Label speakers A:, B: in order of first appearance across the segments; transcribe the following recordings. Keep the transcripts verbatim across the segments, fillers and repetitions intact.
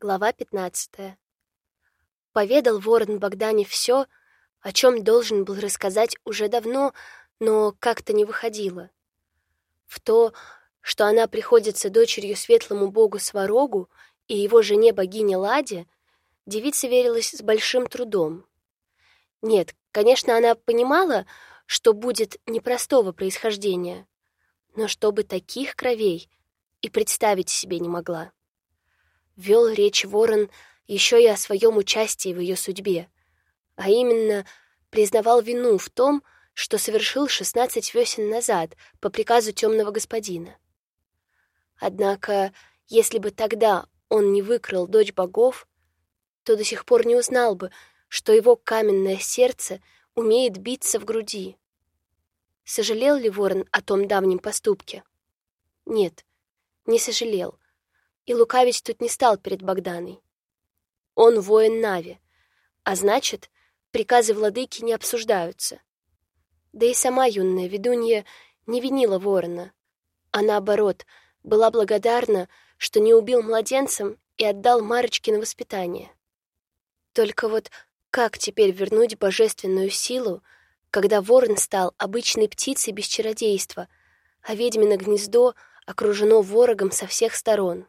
A: Глава пятнадцатая. Поведал ворон Богдане все, о чем должен был рассказать уже давно, но как-то не выходило. В то, что она приходится дочерью светлому богу Сварогу и его жене богине Ладе, девица верилась с большим трудом. Нет, конечно, она понимала, что будет непростого происхождения, но чтобы таких кровей и представить себе не могла. Вел речь ворон еще и о своем участии в ее судьбе, а именно признавал вину в том, что совершил шестнадцать весен назад по приказу темного господина. Однако, если бы тогда он не выкрал дочь богов, то до сих пор не узнал бы, что его каменное сердце умеет биться в груди. Сожалел ли ворон о том давнем поступке? Нет, не сожалел. И лукавить тут не стал перед Богданой. Он воин Нави, а значит, приказы владыки не обсуждаются. Да и сама юная ведунья не винила ворона, а наоборот, была благодарна, что не убил младенцем и отдал Марочке на воспитание. Только вот как теперь вернуть божественную силу, когда ворон стал обычной птицей без чародейства, а ведьмино гнездо окружено ворогом со всех сторон?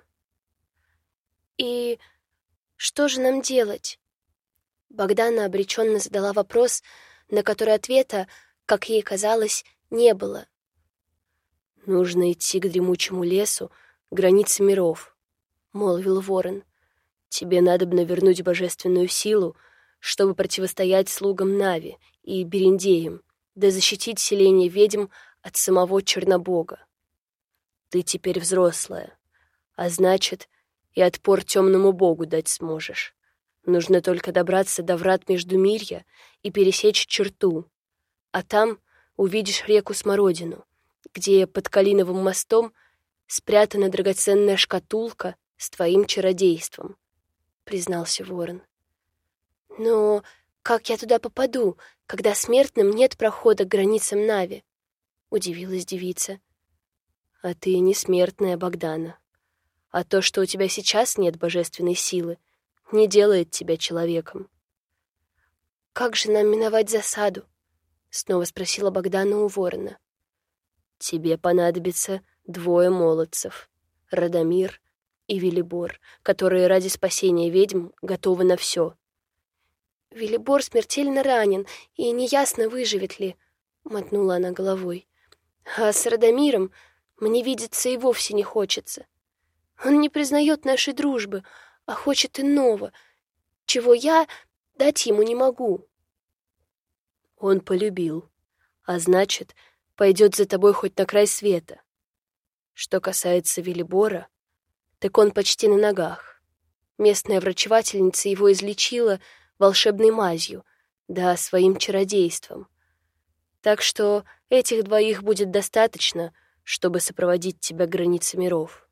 A: «И что же нам делать?» Богдана обреченно задала вопрос, на который ответа, как ей казалось, не было.
B: «Нужно идти к дремучему лесу, границе миров», — молвил ворон. «Тебе надобно вернуть божественную силу, чтобы противостоять слугам Нави и Берендеям, да защитить селение ведьм от самого Чернобога. Ты теперь взрослая, а значит, и отпор темному богу дать сможешь. Нужно только добраться до врат Междумирья и пересечь черту, а там увидишь реку Смородину, где под Калиновым мостом спрятана драгоценная шкатулка с твоим чародейством», — признался ворон.
A: «Но как я туда попаду, когда смертным нет прохода к границам Нави?» — удивилась девица.
B: «А ты не смертная, Богдана. А то, что у тебя сейчас нет божественной силы, не делает тебя человеком».
A: «Как же нам миновать засаду?» — снова спросила Богдана у ворона.
B: «Тебе понадобится двое молодцев, Радомир и Велибор, которые ради спасения ведьм готовы на все».
A: «Велибор смертельно ранен, и неясно, выживет ли», — мотнула она головой. «А с Радомиром мне видеться и вовсе не хочется. Он не признает нашей дружбы, а хочет иного, чего я дать ему не могу».
B: «Он полюбил, а значит, пойдет за тобой хоть на край света. Что касается Велибора, так он почти на ногах. Местная врачевательница его излечила волшебной мазью, да своим чародейством. Так что этих двоих будет достаточно, чтобы сопроводить тебя к границе миров».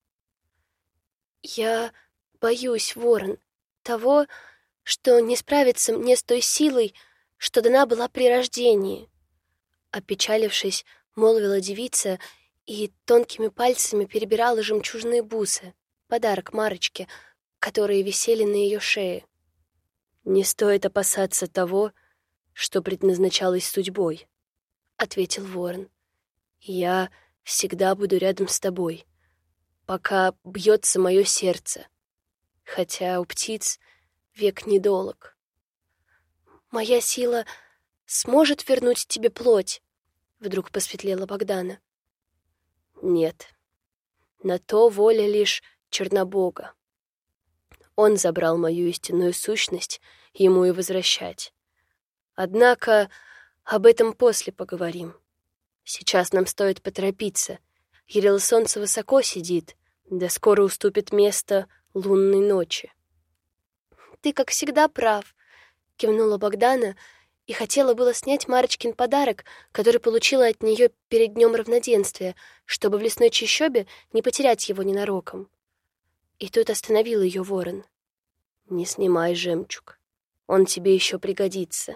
A: «Я боюсь, ворон, того, что не справится мне с той силой, что дана была при рождении», — опечалившись, молвила девица и тонкими пальцами перебирала жемчужные бусы, подарок Марочке, которые висели на ее шее.
B: «Не стоит опасаться того, что предназначалось судьбой», — ответил ворон. «Я всегда буду рядом с тобой, пока бьется мое сердце, хотя у птиц век недолог».
A: «Моя сила сможет вернуть тебе плоть?» — вдруг посветлела Богдана.
B: «Нет, на то воля лишь Чернобога. Он забрал мою истинную сущность, ему и возвращать. Однако об этом после поговорим. Сейчас нам стоит поторопиться. Ярило солнце высоко сидит, да скоро уступит место лунной ночи».
A: «Ты, как всегда, прав», — кивнула Богдана и хотела было снять Марочкин подарок, который получила от нее перед днем равноденствия, чтобы в лесной чащобе не потерять его ненароком. И тут остановил ее ворон.
B: «Не снимай жемчуг, он тебе еще пригодится».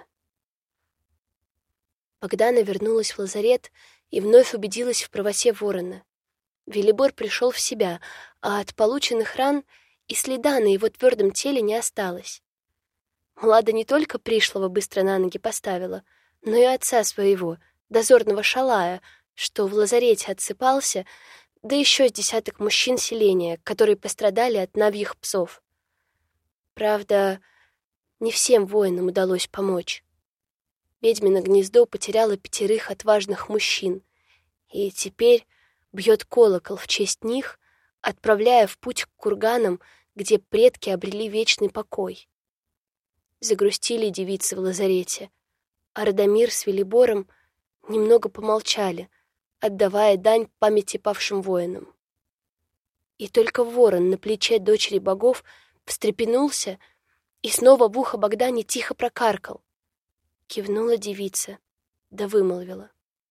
A: Богдана вернулась в лазарет и вновь убедилась в правоте ворона. Велибор пришел в себя, а от полученных ран и следа на его твердом теле не осталось. Млада не только пришлого быстро на ноги поставила, но и отца своего, дозорного Шалая, что в лазарете отсыпался, да еще с десяток мужчин селения, которые пострадали от навьих псов. Правда, не всем воинам удалось помочь. Ведьмино гнездо потеряло пятерых отважных мужчин, и теперь бьет колокол в честь них, отправляя в путь к курганам, где предки обрели вечный покой. Загрустили девицы в лазарете, а Радомир с Велибором немного помолчали, отдавая дань памяти павшим воинам. И только ворон на плече дочери богов встрепенулся и снова в ухо Богдане тихо прокаркал. Кивнула девица, да вымолвила: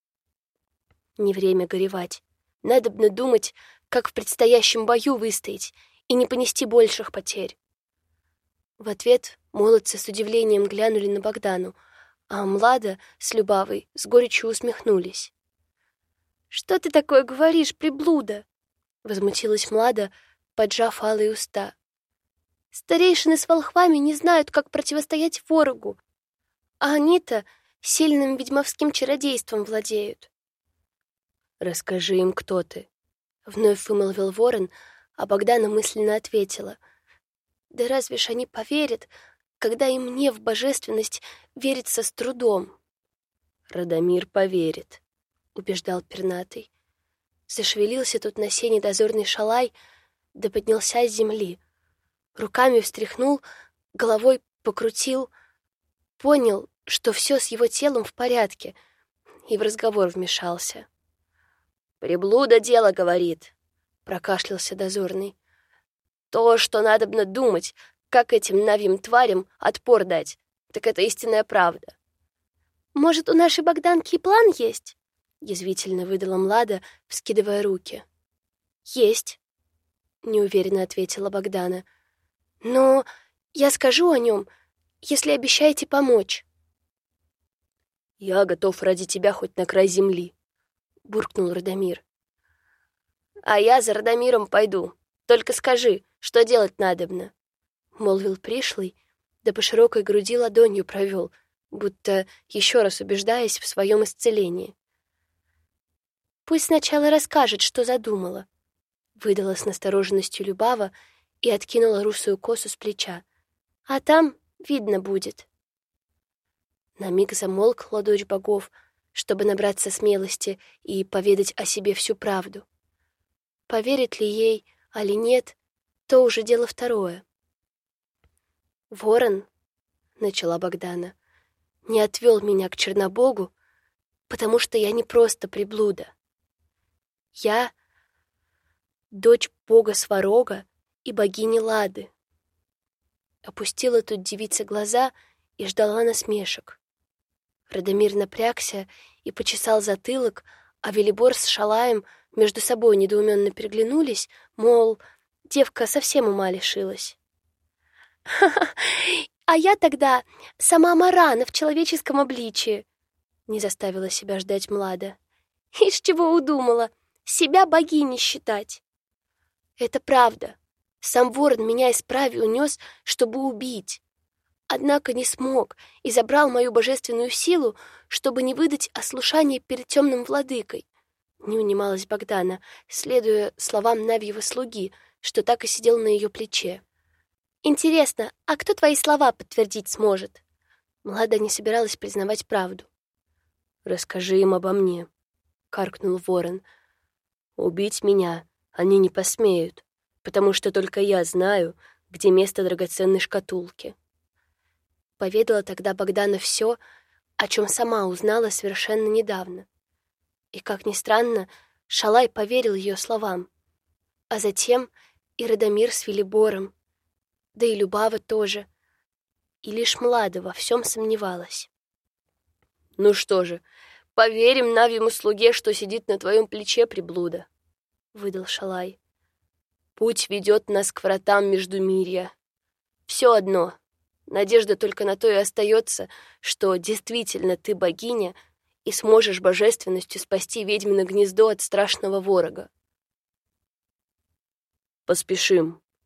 A: «Не время горевать. Надобно думать, как в предстоящем бою выстоять и не понести больших потерь». В ответ молодцы с удивлением глянули на Богдану, а Млада с Любавой с горечью усмехнулись. «Что ты такое говоришь, приблуда?» — возмутилась Млада, поджав алые уста. «Старейшины с волхвами не знают, как противостоять ворогу, а они-то сильным ведьмовским чародейством владеют».
B: «Расскажи им, кто ты», — вновь вымолвил ворон, а Богдана мысленно ответила: «Да разве ж они поверят, когда и мне в божественность верится с трудом?»
A: «Радомир поверит», — убеждал пернатый. Зашевелился тут на сене дозорный Шалай, да поднялся с земли. Руками встряхнул, головой покрутил, понял, что все с его телом в порядке, и в разговор вмешался. «Приблуда дело говорит», — прокашлялся дозорный. «То, что надобно думать, как этим навьим тварям отпор дать, так это истинная правда». «Может, у нашей Богданки и план есть?» — язвительно выдала Млада, вскидывая руки. «Есть», — неуверенно ответила Богдана. «Но я скажу о нем, если обещаете помочь».
B: «Я готов ради тебя хоть на край земли», — буркнул Радомир.
A: «А я за Радомиром пойду. Только скажи, что делать надобно», — молвил пришлый, да по широкой груди ладонью провел, будто еще раз убеждаясь в своем исцелении. «Пусть сначала расскажет, что задумала», — выдала с настороженностью Любава и откинула русую косу с плеча. «А там видно будет». На миг замолкла дочь богов, чтобы набраться смелости и поведать о себе всю правду. Поверит ли ей, али нет, то уже дело второе. «Ворон», — начала Богдана, — «не отвел меня к Чернобогу, потому что я не просто приблуда. Я дочь бога Сварога и богини Лады». Опустила тут девица глаза и ждала насмешек. Радомир напрягся и почесал затылок, а Велибор с Шалаем между собой недоуменно переглянулись, мол, девка совсем ума лишилась. «Ха-ха! А я тогда сама Марана в человеческом обличии!» — не заставила себя ждать Млада. «Ишь, чего удумала! Себя богиней считать!» «Это правда. Сам ворон меня из прави унес, чтобы убить. Однако не смог и забрал мою божественную силу, чтобы не выдать ослушание перед темным владыкой». Не унималась Богдана, следуя словам Навьего слуги, что так и сидел на ее плече. «Интересно, а кто твои слова подтвердить сможет?» Млада не собиралась признавать правду.
B: «Расскажи им обо мне», — каркнул ворон. «Убить меня они не посмеют, потому что только я знаю, где место драгоценной шкатулки».
A: Поведала тогда Богдана все, о чем сама узнала совершенно недавно. И, как ни странно, Шалай поверил ее словам. А затем и Радомир с Велибором, да и Любава тоже. И лишь Млада во всем сомневалась.
B: «Ну что же, поверим Навьему слуге, что сидит на твоем плече, приблуда», — выдал Шалай. «Путь ведет нас к вратам Междумирья. Все одно. Надежда только на то и остается, что действительно ты богиня и сможешь божественностью спасти ведьмино гнездо от страшного ворога». «Поспешим»,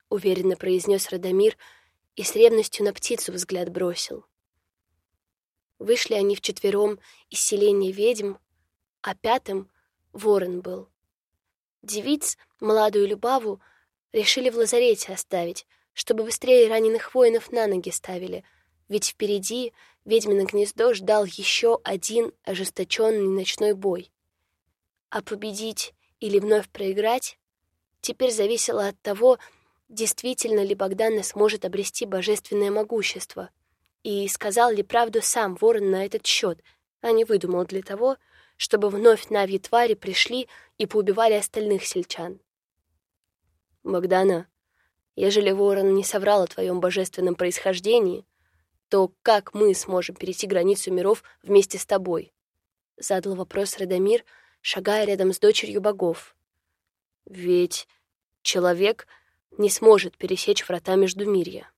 A: — уверенно произнес Радомир и с ревностью на птицу взгляд бросил. Вышли они вчетвером из селения ведьм, а пятым ворон был. Девиц, молодую Любаву, решили в лазарете оставить, чтобы быстрее раненых воинов на ноги ставили, ведь впереди ведьмино гнездо ждал еще один ожесточенный ночной бой. А победить или вновь проиграть теперь зависело от того, действительно ли Богдана сможет обрести божественное могущество, и сказал ли правду сам ворон на этот счет, а не выдумал для того, чтобы вновь навьи твари пришли и поубивали остальных сельчан.
B: «Богдана, ежели ворон не соврал о твоем божественном происхождении, то как мы сможем перейти границу миров вместе с тобой?» — задал вопрос Радомир, шагая рядом с дочерью богов. «Ведь человек не сможет пересечь врата Междумирья».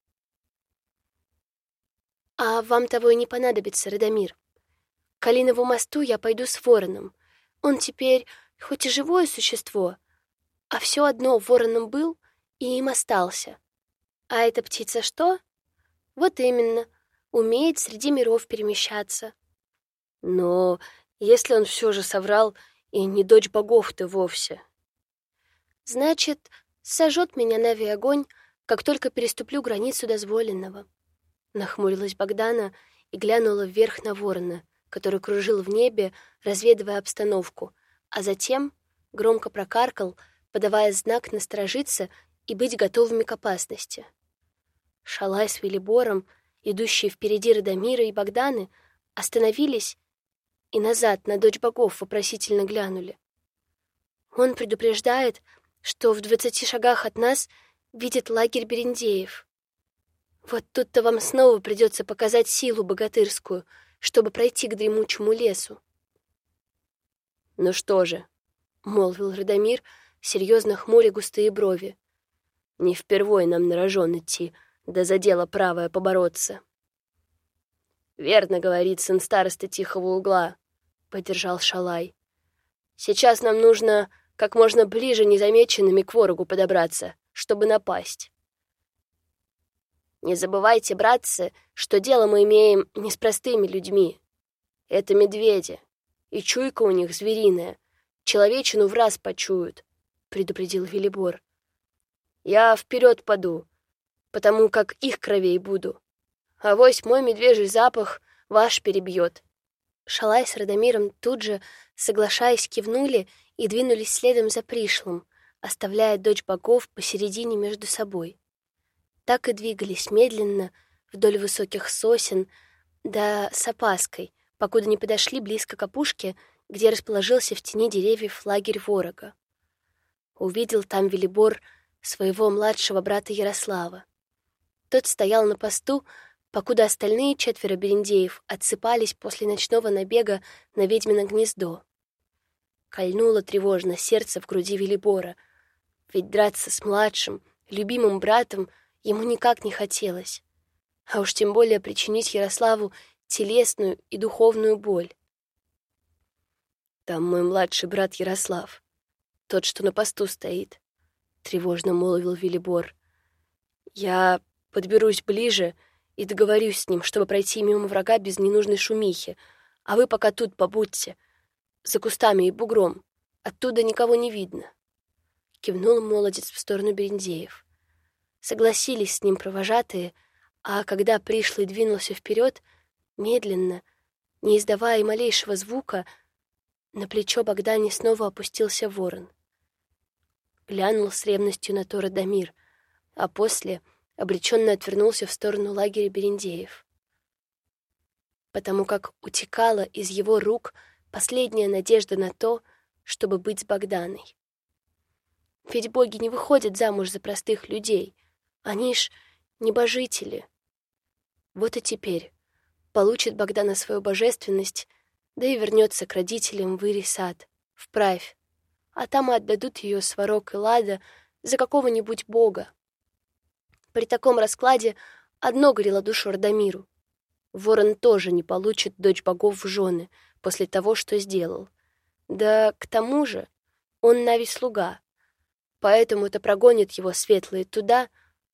A: «А вам того и не понадобится, Радомир. К Калинову мосту я пойду с вороном. Он теперь хоть и живое существо, а все одно вороном был и им остался. А эта птица что? Вот именно, умеет среди миров перемещаться».
B: «Но если он все же соврал и не дочь богов-то вовсе?»
A: «Значит, сожжет меня Нави огонь, как только переступлю границу дозволенного». Нахмурилась Богдана и глянула вверх на ворона, который кружил в небе, разведывая обстановку, а затем громко прокаркал, подавая знак насторожиться и быть готовыми к опасности. Шалай с Велибором, идущие впереди Радомира и Богданы, остановились и назад на дочь богов вопросительно глянули. Он предупреждает, что в двадцати шагах от нас видит лагерь берендеев. Вот тут-то вам снова придется показать силу богатырскую, чтобы пройти к дремучему лесу.
B: «Ну что же», — молвил Радомир, серьезно хмуря густые брови, — «не впервой нам на рожон идти, да за дело правое побороться». «Верно, — говорит сын старосты Тихого Угла, — поддержал Шалай. «Сейчас нам нужно как можно ближе незамеченными к ворогу подобраться, чтобы напасть. Не забывайте, братцы, что дело мы имеем не с простыми людьми. Это медведи, и чуйка у них звериная, человечину в раз почуют», — предупредил Велибор. «Я вперед паду, потому как их кровей буду. Авось мой медвежий запах ваш перебьет».
A: Шалай с Радомиром тут же, соглашаясь, кивнули и двинулись следом за пришлым, оставляя дочь богов посередине между собой. Так и двигались медленно вдоль высоких сосен, да с опаской, покуда не подошли близко к опушке, где расположился в тени деревьев лагерь ворога. Увидел там Велибор своего младшего брата Ярослава. Тот стоял на посту, покуда остальные четверо берендеев отсыпались после ночного набега на ведьмино гнездо. Кольнуло тревожно сердце в груди Велибора, ведь драться с младшим, любимым братом ему никак не хотелось, а уж тем более причинить Ярославу телесную и духовную боль.
B: «Там мой младший брат Ярослав, тот, что на посту стоит», — тревожно молвил Велибор. «Я подберусь ближе и договорюсь с ним, чтобы пройти мимо врага без ненужной шумихи, а вы пока тут побудьте, за кустами и бугром, оттуда никого не видно». Кивнул молодец в сторону берендеев. Согласились с ним провожатые, а когда пришлый двинулся вперед, медленно, не издавая и малейшего звука, на плечо Богдане снова опустился ворон. Глянул с ревностью на то Радомир, а после обреченно отвернулся в сторону лагеря берендеев, потому как утекала из его рук последняя надежда на то, чтобы быть с Богданой. Ведь боги не выходят замуж за простых людей, они ж небожители. Вот и теперь получит Богдана свою божественность, да и вернется к родителям в Ирий-сад, вправь, а там отдадут ее Сварог и Лада за какого-нибудь бога. При таком раскладе одно грело душу Радомиру. Ворон тоже не получит дочь богов в жены после того, что сделал. Да к тому же он Нави слуга, поэтому-то прогонит его светлые туда,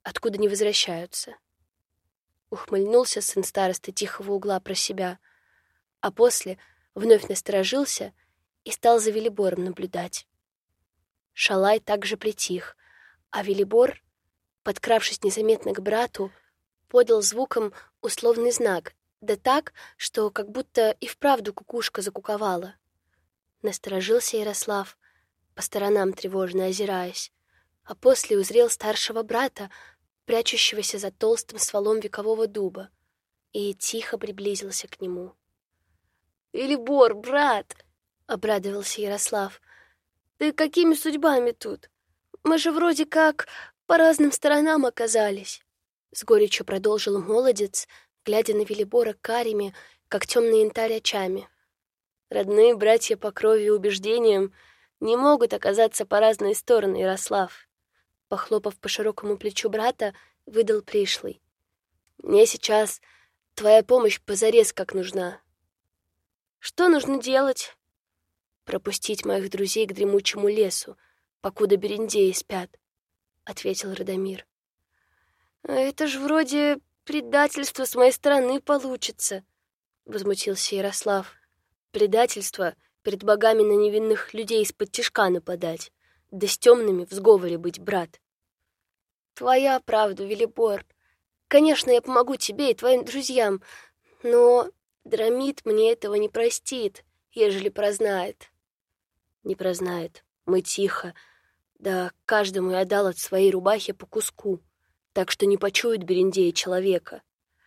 A: откуда не возвращаются. Ухмыльнулся сын старосты тихого угла про себя, а после вновь насторожился и стал за Велибором наблюдать. Шалай также притих, а Велибор, подкравшись незаметно к брату, подал звуком условный знак, да так, что как будто и вправду кукушка закуковала. Насторожился Ярослав, по сторонам тревожно озираясь, а после узрел старшего брата, прячущегося за толстым стволом векового дуба, и тихо приблизился к нему. «Велибор, брат!» — обрадовался Ярослав. «Ты какими судьбами тут? Мы же вроде как по разным сторонам оказались!» С горечью продолжил молодец, глядя на Велибора карими, как темный янтарь очами. «Родные братья по крови и убеждениям не могут оказаться по разные стороны, Ярослав», похлопав по широкому плечу брата, выдал пришлый. «Мне сейчас твоя помощь позарез как нужна». «Что нужно делать?» «Пропустить моих друзей к дремучему лесу, покуда берендеи спят», — ответил Радомир. «Это ж вроде предательство с моей стороны получится», — возмутился Ярослав. «Предательство перед богами на невинных людей из-под тишка нападать, да с темными в сговоре быть, брат». «Твоя правда, Велибор. Конечно, я помогу тебе и твоим друзьям, но Драмит мне этого не простит, ежели прознает». «Не прознает. Мы тихо. Да каждому я дал от своей рубахи по куску, так что не почует берендеи человека».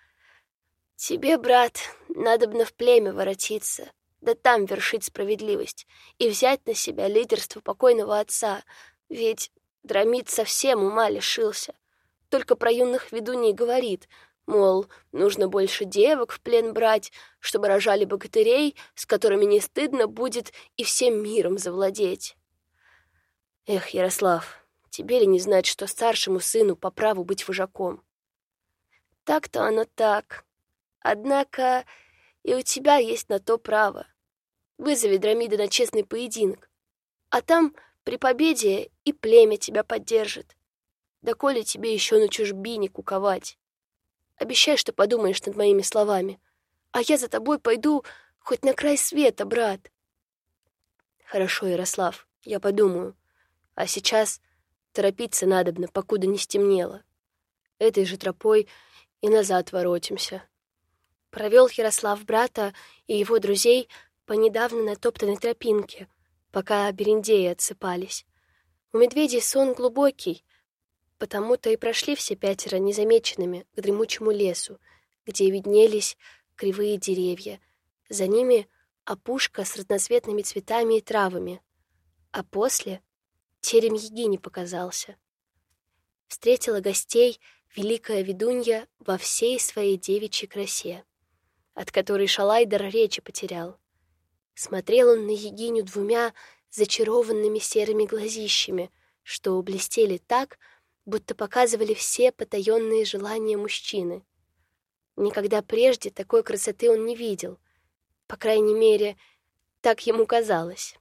A: «Тебе, брат, надобно в племя воротиться, да там вершить справедливость и взять на себя лидерство покойного отца, ведь Драмит совсем ума лишился. Только про юных ведуней говорит, мол, нужно больше девок в плен брать, чтобы рожали богатырей, с которыми не стыдно будет и всем миром завладеть». «Эх, Ярослав, тебе ли не знать, что старшему сыну по праву быть вожаком?» «Так-то оно так. Однако и у тебя есть на то право. Вызови Драмида на честный поединок, а там при победе и племя тебя поддержит. Да коли тебе еще на чужбине куковать. Обещай, что подумаешь над моими словами, а я за тобой пойду хоть на край света, брат». «Хорошо, Ярослав, я подумаю. А сейчас торопиться надобно, покуда не стемнело. Этой же тропой и назад воротимся». Провел Ярослав брата и его друзей по недавно натоптанной тропинке, пока берендеи отсыпались. У медведей сон глубокий, потому-то и прошли все пятеро незамеченными к дремучему лесу, где виднелись кривые деревья. За ними опушка с разноцветными цветами и травами. А после терем Егини показался. Встретила гостей великая ведунья во всей своей девичьей красе, от которой Шалай дар речи потерял. Смотрел он на Егиню двумя зачарованными серыми глазищами, что блестели так, будто показывали все потаенные желания мужчины. Никогда прежде такой красоты он не видел. По крайней мере, так ему казалось.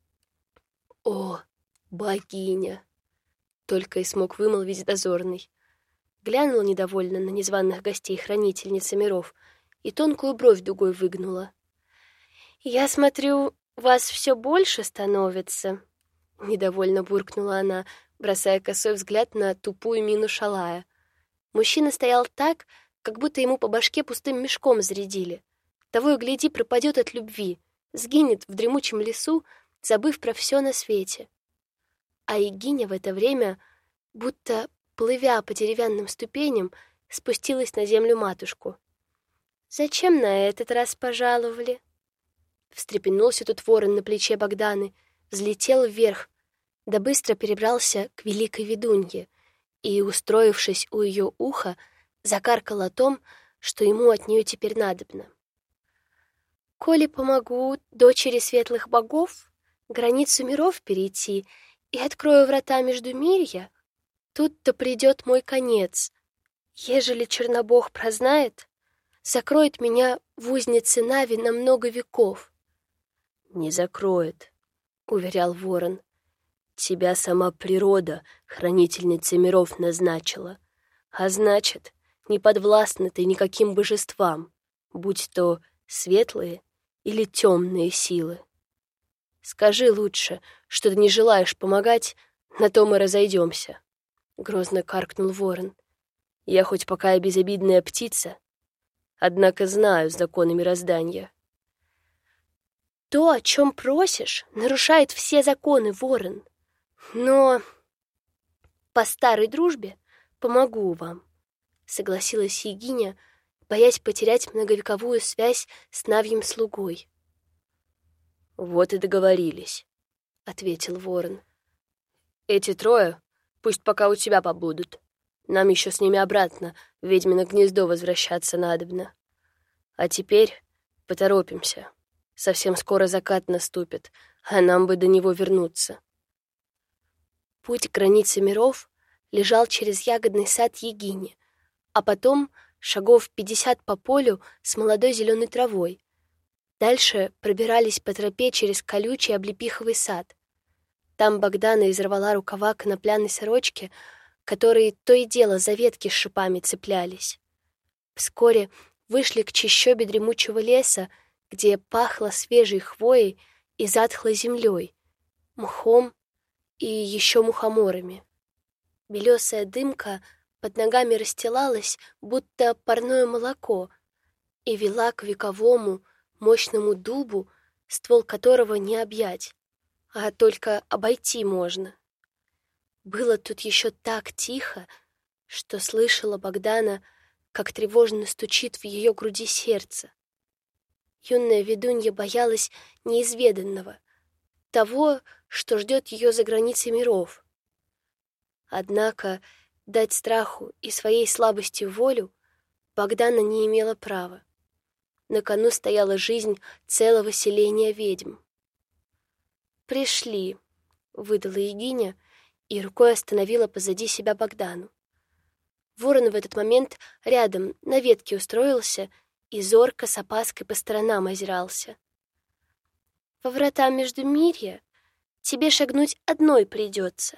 A: «О, богиня!» — только и смог вымолвить дозорный. Глянул недовольно на незваных гостей хранительница миров и тонкую бровь дугой выгнула. «Я смотрю, вас все больше становится», — недовольно буркнула она, бросая косой взгляд на тупую мину Шалая. Мужчина стоял так, как будто ему по башке пустым мешком зарядили. Того и гляди, пропадет от любви, сгинет в дремучем лесу, забыв про все на свете. А Егиня в это время, будто плывя по деревянным ступеням, спустилась на землю матушку. «Зачем на этот раз пожаловали?» Встрепенулся тут ворон на плече Богданы, взлетел вверх, да быстро перебрался к великой ведунье и, устроившись у ее уха, закаркал о том, что ему от нее теперь надобно. «Коли помогу дочери светлых богов границу миров перейти и открою врата междумирья, тут-то придет мой конец. Ежели Чернобог прознает, закроет меня в узнице Нави на много веков».
B: «Не закроет», — уверял ворон. «Тебя сама природа, хранительница миров, назначила. А значит, не подвластны ты никаким божествам, будь то светлые или темные силы. Скажи лучше, что ты не желаешь помогать, на то мы разойдемся. Грозно каркнул ворон. Я хоть пока и безобидная птица, однако знаю законы мироздания.
A: То, о чем просишь, нарушает все законы, ворон. Но по старой дружбе помогу вам, согласилась Егиня, боясь потерять многовековую связь с Навьим слугой.
B: Вот и договорились, ответил ворон. Эти трое пусть пока у тебя побудут. Нам еще с ними обратно в ведьмино гнездо возвращаться надобно. А теперь поторопимся. Совсем скоро закат наступит, а нам бы до него вернуться.
A: Путь к границе миров лежал через ягодный сад Егини, а потом шагов пятьдесят по полю с молодой зеленой травой. Дальше пробирались по тропе через колючий облепиховый сад. Там Богдана изорвала рукава конопляной сорочки, которые то и дело за ветки с шипами цеплялись. Вскоре вышли к чащобе дремучего леса, где пахло свежей хвоей и затхлой землей, мхом и еще мухоморами. Белесая дымка под ногами расстилалась, будто парное молоко, и вела к вековому мощному дубу, ствол которого не объять, а только обойти можно. Было тут еще так тихо, что слышала Богдана, как тревожно стучит в ее груди сердце. Юная ведунья боялась неизведанного, того, что ждет ее за границей миров. Однако дать страху и своей слабости волю Богдана не имела права. На кону стояла жизнь целого селения ведьм. «Пришли», — выдала Егиня и рукой остановила позади себя Богдану. Ворон в этот момент рядом на ветке устроился и зорко с опаской по сторонам озирался. «Во врата Междумирья тебе шагнуть одной придется.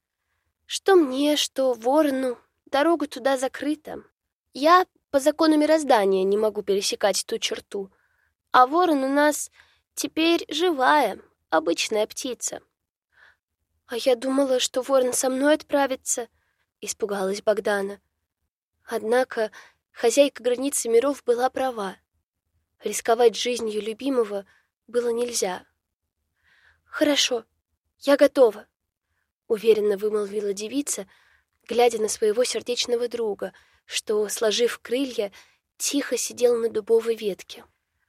A: Что мне, что ворону, дорога туда закрыта. Я по закону мироздания не могу пересекать ту черту, а ворон у нас теперь живая, обычная птица». «А я думала, что ворон со мной отправится», — испугалась Богдана. Однако хозяйка границы миров была права. Рисковать жизнью любимого было нельзя. «Хорошо, я готова», — уверенно вымолвила девица, глядя на своего сердечного друга, что, сложив крылья, тихо сидел на дубовой ветке.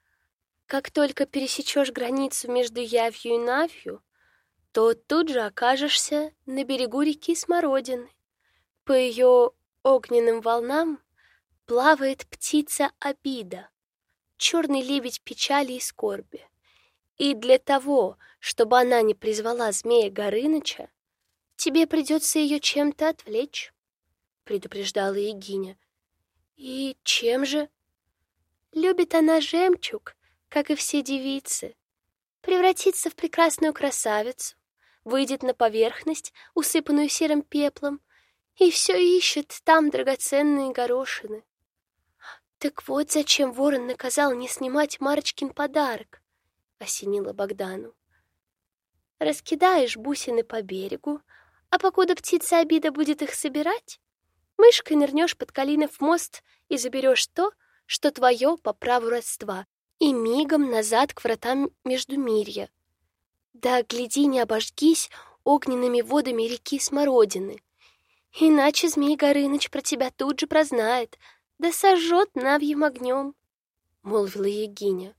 A: «Как только пересечешь границу между Явью и Навью, то тут же окажешься на берегу реки Смородины. По ее огненным волнам плавает птица Обида, черный лебедь печали и скорби. И для того, чтобы она не призвала змея Горыныча, тебе придется ее чем-то отвлечь», — предупреждала Егиня. «И чем же?» «Любит она жемчуг, как и все девицы, превратится в прекрасную красавицу, выйдет на поверхность, усыпанную серым пеплом, и все ищет там драгоценные горошины. Так вот зачем ворон наказал не снимать Марочкин подарок», — осенила Богдану. «Раскидаешь бусины по берегу, а покуда птица Обида будет их собирать, мышкой нырнешь под Калинов мост и заберешь то, что твое по праву родства, и мигом назад к вратам Междумирья. Да, гляди, не обожгись огненными водами реки Смородины, иначе змей Горыныч про тебя тут же прознает, да сожжет навьим огнем», — молвила Егиня.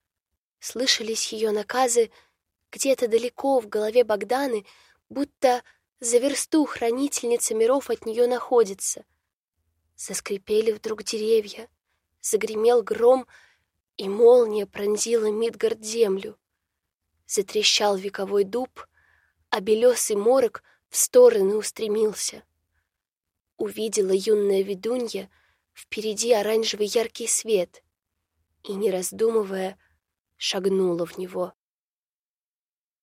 A: Слышались ее наказы где-то далеко в голове Богданы, будто за версту хранительница миров от нее находится. Заскрипели вдруг деревья, загремел гром, и молния пронзила Мидгард землю. Затрещал вековой дуб, а белесый морок в стороны устремился. Увидела юная ведунья впереди оранжевый яркий свет и, не раздумывая, шагнула в него.